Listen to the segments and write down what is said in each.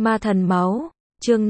Ma thần máu, chương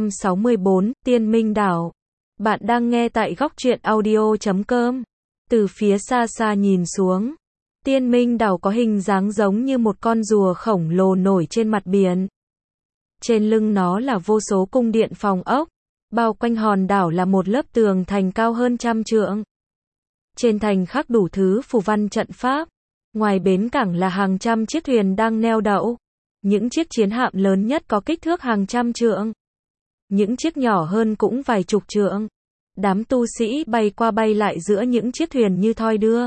564, Tiên Minh Đảo. Bạn đang nghe tại góc truyện audio.com. Từ phía xa xa nhìn xuống, Tiên Minh Đảo có hình dáng giống như một con rùa khổng lồ nổi trên mặt biển. Trên lưng nó là vô số cung điện phòng ốc, bao quanh hòn đảo là một lớp tường thành cao hơn 100 trượng. Trên thành khắc đủ thứ phù văn trận pháp. Ngoài bến cảng là hàng trăm chiếc thuyền đang neo đậu. Những chiếc chiến hạm lớn nhất có kích thước hàng trăm trượng. Những chiếc nhỏ hơn cũng vài chục trượng. Đám tu sĩ bay qua bay lại giữa những chiếc thuyền như thoi đưa.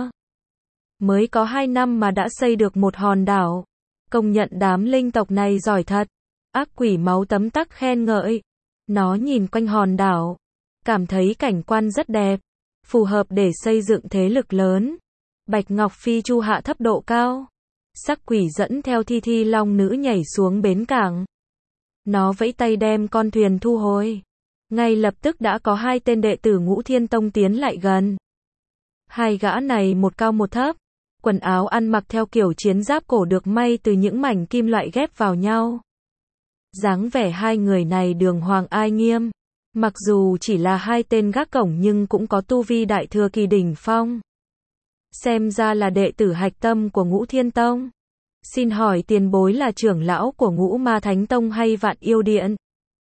Mới có 2 năm mà đã xây được một hòn đảo. Công nhận đám linh tộc này giỏi thật. Ác quỷ máu tấm tắc khen ngợi. Nó nhìn quanh hòn đảo, cảm thấy cảnh quan rất đẹp, phù hợp để xây dựng thế lực lớn. Bạch Ngọc Phi chu hạ thấp độ cao. Sắc quỷ dẫn theo Thi Thi Long nữ nhảy xuống bến cảng. Nó vẫy tay đem con thuyền thu hồi. Ngay lập tức đã có 2 tên đệ tử Ngũ Thiên Tông tiến lại gần. 2 gã này một cao một thấp, quần áo ăn mặc theo kiểu chiến giáp cổ được may từ những mảnh kim loại ghép vào nhau. Dáng vẻ 2 người này đường hoàng ai nghiêm, mặc dù chỉ là 2 tên gác cổng nhưng cũng có tu vi đại thừa kỳ đỉnh phong. Xem ra là đệ tử hạch tâm của Ngũ Thiên Tông. Xin hỏi tiền bối là trưởng lão của Ngũ Ma Thánh Tông hay Vạn Yêu Điện?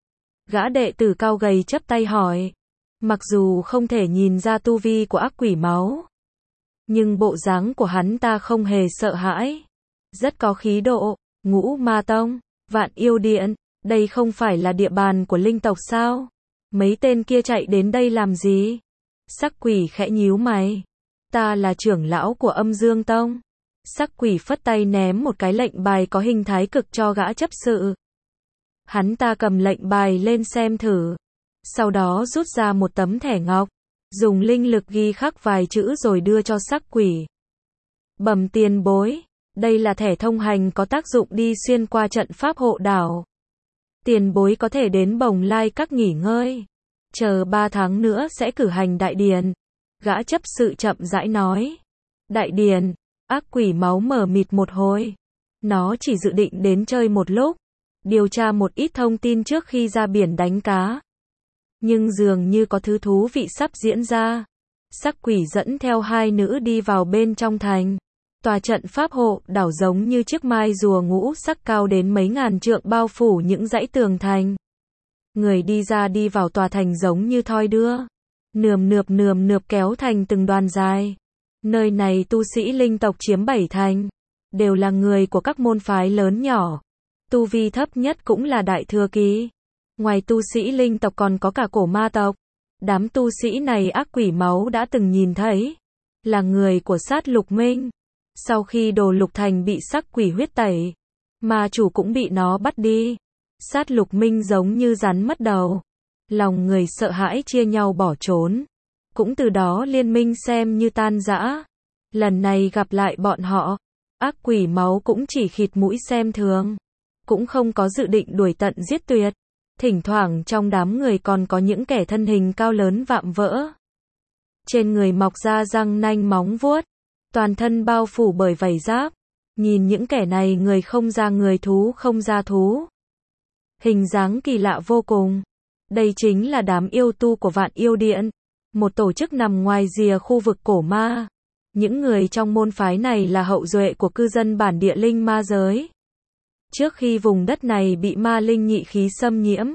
Gã đệ tử cao gầy chắp tay hỏi. Mặc dù không thể nhìn ra tu vi của ác quỷ máu, nhưng bộ dáng của hắn ta không hề sợ hãi, rất có khí độ. Ngũ Ma Tông, Vạn Yêu Điện, đây không phải là địa bàn của linh tộc sao? Mấy tên kia chạy đến đây làm gì? Sắc quỷ khẽ nhíu mày. Ta là trưởng lão của Âm Dương Tông. Sắc quỷ phất tay ném một cái lệnh bài có hình thái cực cho gã chấp sự. Hắn ta cầm lệnh bài lên xem thử. Sau đó rút ra một tấm thẻ ngọc, dùng linh lực ghi khắc vài chữ rồi đưa cho sắc quỷ. Bẩm tiền bối, đây là thẻ thông hành có tác dụng đi xuyên qua trận pháp hộ đảo. Tiền bối có thể đến Bồng Lai Các nghỉ ngơi. Chờ 3 tháng nữa sẽ cử hành đại điền. Gã chấp sự chậm rãi nói. Đại điền, ác quỷ máu mờ mịt một hồi. Nó chỉ dự định đến chơi một lúc, điều tra một ít thông tin trước khi ra biển đánh cá. Nhưng dường như có thứ thú vị sắp diễn ra. Sắc quỷ dẫn theo 2 nữ đi vào bên trong thành. Tòa trận pháp hộ đảo giống như chiếc mai rùa ngũ sắc cao đến mấy ngàn trượng bao phủ những dãy tường thành. Người đi ra đi vào tòa thành giống như thoi đưa. Nườm nượp kéo thành từng đoàn dài. Nơi này tu sĩ linh tộc chiếm 7 thành. Đều là người của các môn phái lớn nhỏ. Tu vi thấp nhất cũng là đại thừa kỳ. Ngoài tu sĩ linh tộc còn có cả cổ ma tộc. Đám tu sĩ này ác quỷ máu đã từng nhìn thấy. Là người của Sát Lục Minh. Sau khi Đồ Lục Thành bị sắc quỷ huyết tẩy, ma chủ cũng bị nó bắt đi. Sát Lục Minh giống như rắn mất đầu. Lòng người sợ hãi chia nhau bỏ trốn. Cũng từ đó liên minh xem như tan rã. Lần này gặp lại bọn họ, ác quỷ máu cũng chỉ khịt mũi xem thường. Cũng không có dự định đuổi tận giết tuyệt. Thỉnh thoảng trong đám người còn có những kẻ thân hình cao lớn vạm vỡ. Trên người mọc ra răng nanh móng vuốt. Toàn thân bao phủ bởi vảy giáp. Nhìn những kẻ này người không ra người thú không ra thú. Hình dáng kỳ lạ vô cùng. Đây chính là đám yêu tu của Vạn Yêu Điện. Một tổ chức nằm ngoài rìa khu vực cổ ma. Những người trong môn phái này là hậu duệ của cư dân bản địa linh ma giới. Trước khi vùng đất này bị ma linh nhị khí xâm nhiễm,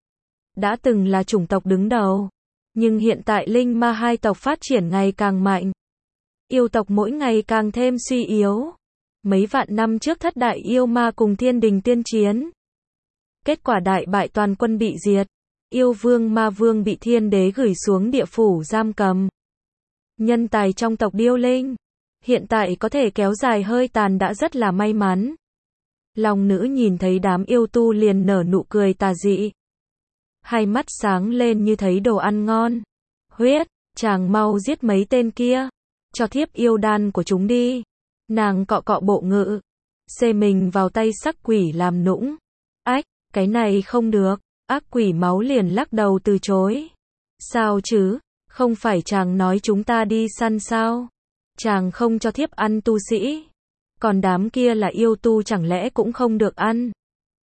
đã từng là chủng tộc đứng đầu. Nhưng hiện tại linh ma hai tộc phát triển ngày càng mạnh. Yêu tộc mỗi ngày càng thêm suy yếu. Mấy vạn năm trước thất đại yêu ma cùng thiên đình tiên chiến. Kết quả đại bại toàn quân bị diệt. Yêu vương ma vương bị thiên đế gửi xuống địa phủ giam cầm. Nhân tài trong tộc điêu linh hiện tại có thể kéo dài hơi tàn đã rất là may mắn. Long nữ nhìn thấy đám yêu tu liền nở nụ cười tà dị. Hai mắt sáng lên như thấy đồ ăn ngon. Huyết, chàng mau giết mấy tên kia. Cho thiếp yêu đan của chúng đi. Nàng cọ cọ bộ ngự. Xê mình vào tay sắc quỷ làm nũng. Ách, cái này không được. Ác quỷ máu liền lắc đầu từ chối. Sao chứ, không phải chàng nói chúng ta đi săn sao? Chàng không cho thiếp ăn tu sĩ. Còn đám kia là yêu tu chẳng lẽ cũng không được ăn?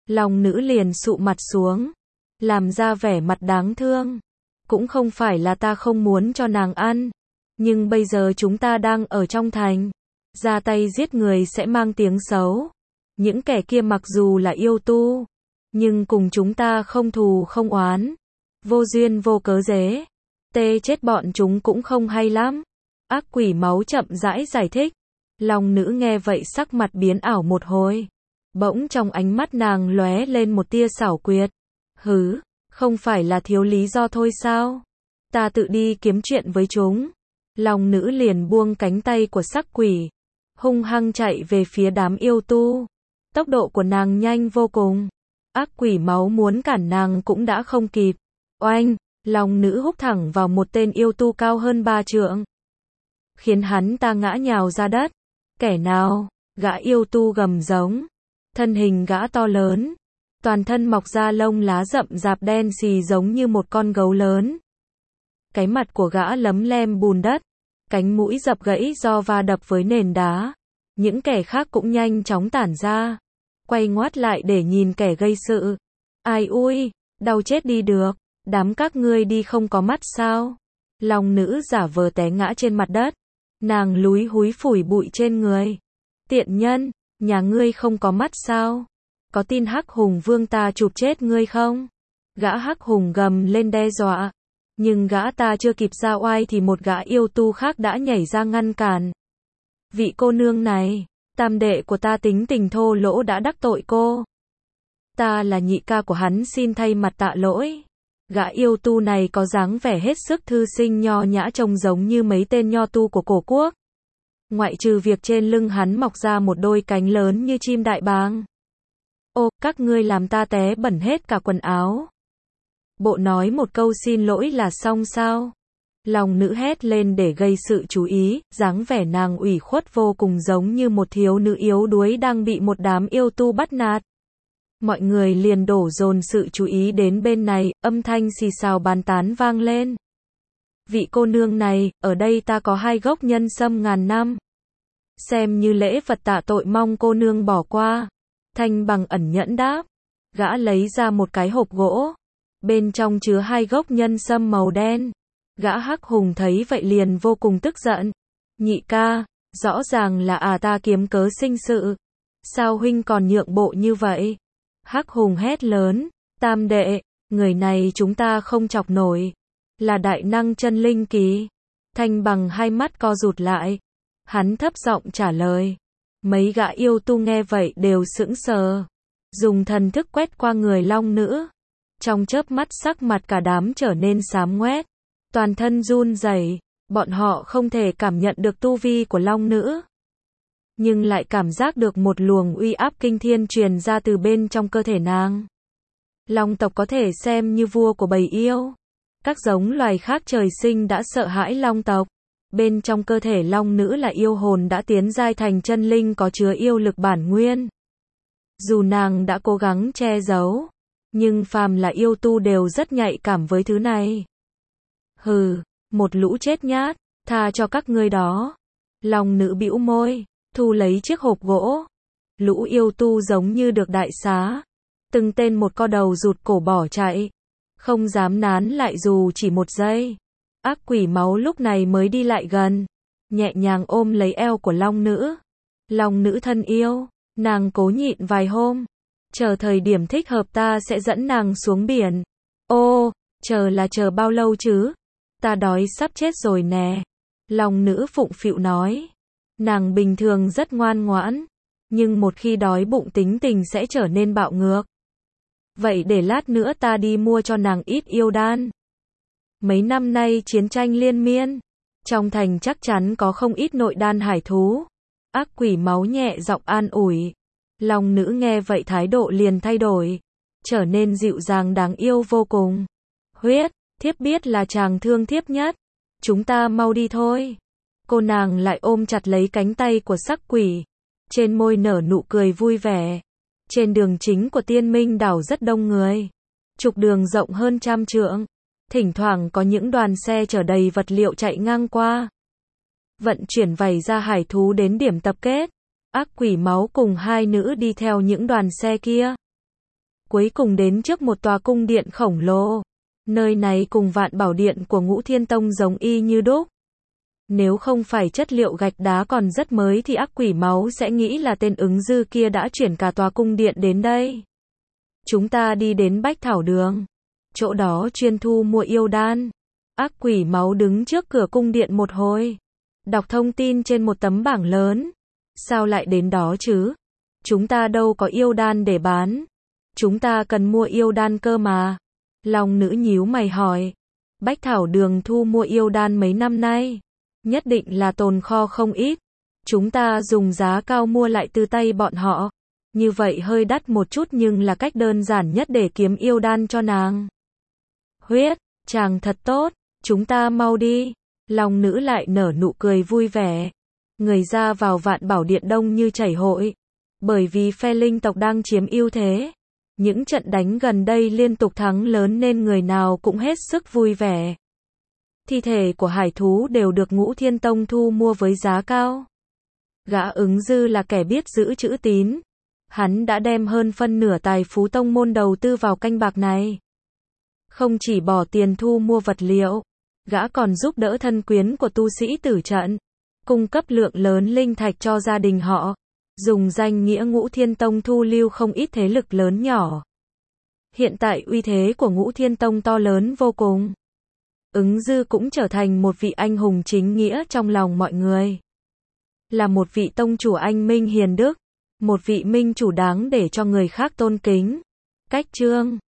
Long nữ liền sụ mặt xuống, làm ra vẻ mặt đáng thương. Cũng không phải là ta không muốn cho nàng ăn, nhưng bây giờ chúng ta đang ở trong thành, ra tay giết người sẽ mang tiếng xấu. Những kẻ kia mặc dù là yêu tu, nhưng cùng chúng ta không thù không oán, vô duyên vô cớ dễ tê chết bọn chúng cũng không hay lắm. Ác quỷ máu chậm rãi giải thích. Long nữ nghe vậy sắc mặt biến ảo một hồi, bỗng trong ánh mắt nàng lóe lên một tia xảo quyệt. Hứ, không phải là thiếu lý do thôi sao? Ta tự đi kiếm chuyện với chúng. Long nữ liền buông cánh tay của sắc quỷ, hung hăng chạy về phía đám yêu tu. Tốc độ của nàng nhanh vô cùng. Ác quỷ máu muốn cản nàng cũng đã không kịp. Oanh, long nữ húc thẳng vào một tên yêu tu cao hơn 3 trượng, khiến hắn ta ngã nhào ra đất. Kẻ nào? Gã yêu tu gầm giống. Thân hình gã to lớn, toàn thân mọc ra lông lá rậm rạp đen xì giống như một con gấu lớn. Cái mặt của gã lấm lem bùn đất, cánh mũi dập gãy do va đập với nền đá. Những kẻ khác cũng nhanh chóng tản ra, quay ngoắt lại để nhìn kẻ gây sự. Ai ui, đau chết đi được, đám các ngươi đi không có mắt sao? Long nữ giả vờ té ngã trên mặt đất, nàng lúi húi phủi bụi trên người. Tiện nhân, nhà ngươi không có mắt sao? Có tin Hắc Hùng Vương ta chụp chết ngươi không? Gã Hắc Hùng gầm lên đe dọa, nhưng gã ta chưa kịp ra oai thì một gã yêu tu khác đã nhảy ra ngăn cản. Vị cô nương này, tam đệ của ta tính tình thô lỗ đã đắc tội cô. Ta là nhị ca của hắn xin thay mặt tạ lỗi. Gã yêu tu này có dáng vẻ hết sức thư sinh nho nhã trông giống như mấy tên nho tu của cổ quốc. Ngoại trừ việc trên lưng hắn mọc ra một đôi cánh lớn như chim đại bàng. Ô, các ngươi làm ta té bẩn hết cả quần áo. Bộ nói một câu xin lỗi là xong sao? Long nữ hét lên để gây sự chú ý, dáng vẻ nàng ủy khuất vô cùng giống như một thiếu nữ yếu đuối đang bị một đám yêu tu bắt nạt. Mọi người liền đổ dồn sự chú ý đến bên này, âm thanh xì xào bàn tán vang lên. Vị cô nương này, ở đây ta có 2 gốc nhân sâm ngàn năm. Xem như lễ vật tạ tội, mong cô nương bỏ qua. Thanh Bằng ẩn nhẫn đáp. Gã lấy ra một cái hộp gỗ, bên trong chứa 2 gốc nhân sâm màu đen. Gã Hắc Hùng thấy vậy liền vô cùng tức giận. Nhị ca, rõ ràng là ta kiếm cớ sinh sự. Sao huynh còn nhượng bộ như vậy? Hắc Hùng hét lớn. Tam đệ, người này chúng ta không chọc nổi. Là đại năng chân linh kỳ. Thanh Bằng hai mắt co rụt lại. Hắn thấp giọng trả lời. Mấy gã yêu tu nghe vậy đều sững sờ. Dùng thần thức quét qua người long nữ. Trong chớp mắt sắc mặt cả đám trở nên xám ngoét. Toàn thân run rẩy, bọn họ không thể cảm nhận được tu vi của long nữ, nhưng lại cảm giác được một luồng uy áp kinh thiên truyền ra từ bên trong cơ thể nàng. Long tộc có thể xem như vua của bầy yêu. Các giống loài khác trời sinh đã sợ hãi long tộc. Bên trong cơ thể long nữ là yêu hồn đã tiến giai thành chân linh có chứa yêu lực bản nguyên. Dù nàng đã cố gắng che giấu, nhưng phàm là yêu tu đều rất nhạy cảm với thứ này. Hừ, một lũ chết nhát, tha cho các ngươi đó. Long nữ bĩu môi, thu lấy chiếc hộp gỗ. Lũ yêu tu giống như được đại xá. Từng tên một co đầu rụt cổ bỏ chạy, không dám nán lại dù chỉ một giây. Ác quỷ máu lúc này mới đi lại gần, nhẹ nhàng ôm lấy eo của long nữ. Long nữ thân yêu, nàng cố nhịn vài hôm. Chờ thời điểm thích hợp ta sẽ dẫn nàng xuống biển. Ô, chờ là chờ bao lâu chứ? Ta đói sắp chết rồi nè. Long nữ phụng phịu nói. Nàng bình thường rất ngoan ngoãn, nhưng một khi đói bụng tính tình sẽ trở nên bạo ngược. Vậy để lát nữa ta đi mua cho nàng ít yêu đan. Mấy năm nay chiến tranh liên miên, trong thành chắc chắn có không ít nội đan hải thú. Ác quỷ máu nhẹ giọng an ủi. Long nữ nghe vậy thái độ liền thay đổi, trở nên dịu dàng đáng yêu vô cùng. Huyết, thiếp biết là chàng thương thiếp nhất. Chúng ta mau đi thôi. Cô nàng lại ôm chặt lấy cánh tay của sắc quỷ, trên môi nở nụ cười vui vẻ. Trên đường chính của Tiên Minh đảo rất đông người. Trục đường rộng hơn 100 trượng. Thỉnh thoảng có những đoàn xe chở đầy vật liệu chạy ngang qua, vận chuyển vảy ra hải thú đến điểm tập kết. Ác quỷ máu cùng 2 nữ đi theo những đoàn xe kia. cuối cùng đến trước một tòa cung điện khổng lồ. Nơi này cùng Vạn Bảo Điện của Ngũ Thiên Tông giống y như đúc. Nếu không phải chất liệu gạch đá còn rất mới thì ác quỷ máu sẽ nghĩ là tên Ứng Dư kia đã chuyển cả tòa cung điện đến đây. Chúng ta đi đến Bách Thảo Đường. Chỗ đó chuyên thu mua yêu đan. Ác quỷ máu đứng trước cửa cung điện một hồi. Đọc thông tin trên một tấm bảng lớn. Sao lại đến đó chứ? Chúng ta đâu có yêu đan để bán. Chúng ta cần mua yêu đan cơ mà. Long nữ nhíu mày hỏi. Bách Thảo Đường thu mua yêu đan mấy năm nay. Nhất định là tồn kho không ít. Chúng ta dùng giá cao mua lại từ tay bọn họ. Như vậy hơi đắt một chút nhưng là cách đơn giản nhất để kiếm yêu đan cho nàng. Huyết, chàng thật tốt. Chúng ta mau đi. Long nữ lại nở nụ cười vui vẻ. Người ra vào Vạn Bảo Điện đông như chảy hội. Bởi vì phe linh tộc đang chiếm ưu thế. Những trận đánh gần đây liên tục thắng lớn nên người nào cũng hết sức vui vẻ. Thi thể của hải thú đều được Ngũ Thiên Tông thu mua với giá cao. Gã Ứng Dư là kẻ biết giữ chữ tín. Hắn đã đem hơn phân nửa tài phú tông môn đầu tư vào canh bạc này. Không chỉ bỏ tiền thu mua vật liệu, gã còn giúp đỡ thân quyến của tu sĩ tử trận, cung cấp lượng lớn linh thạch cho gia đình họ. Dùng danh nghĩa Ngũ Thiên Tông thu lưu không ít thế lực lớn nhỏ. Hiện tại uy thế của Ngũ Thiên Tông to lớn vô cùng. Ứng Dư cũng trở thành một vị anh hùng chính nghĩa trong lòng mọi người. Là một vị tông chủ anh minh hiền đức. Một vị minh chủ đáng để cho người khác tôn kính. Cách chương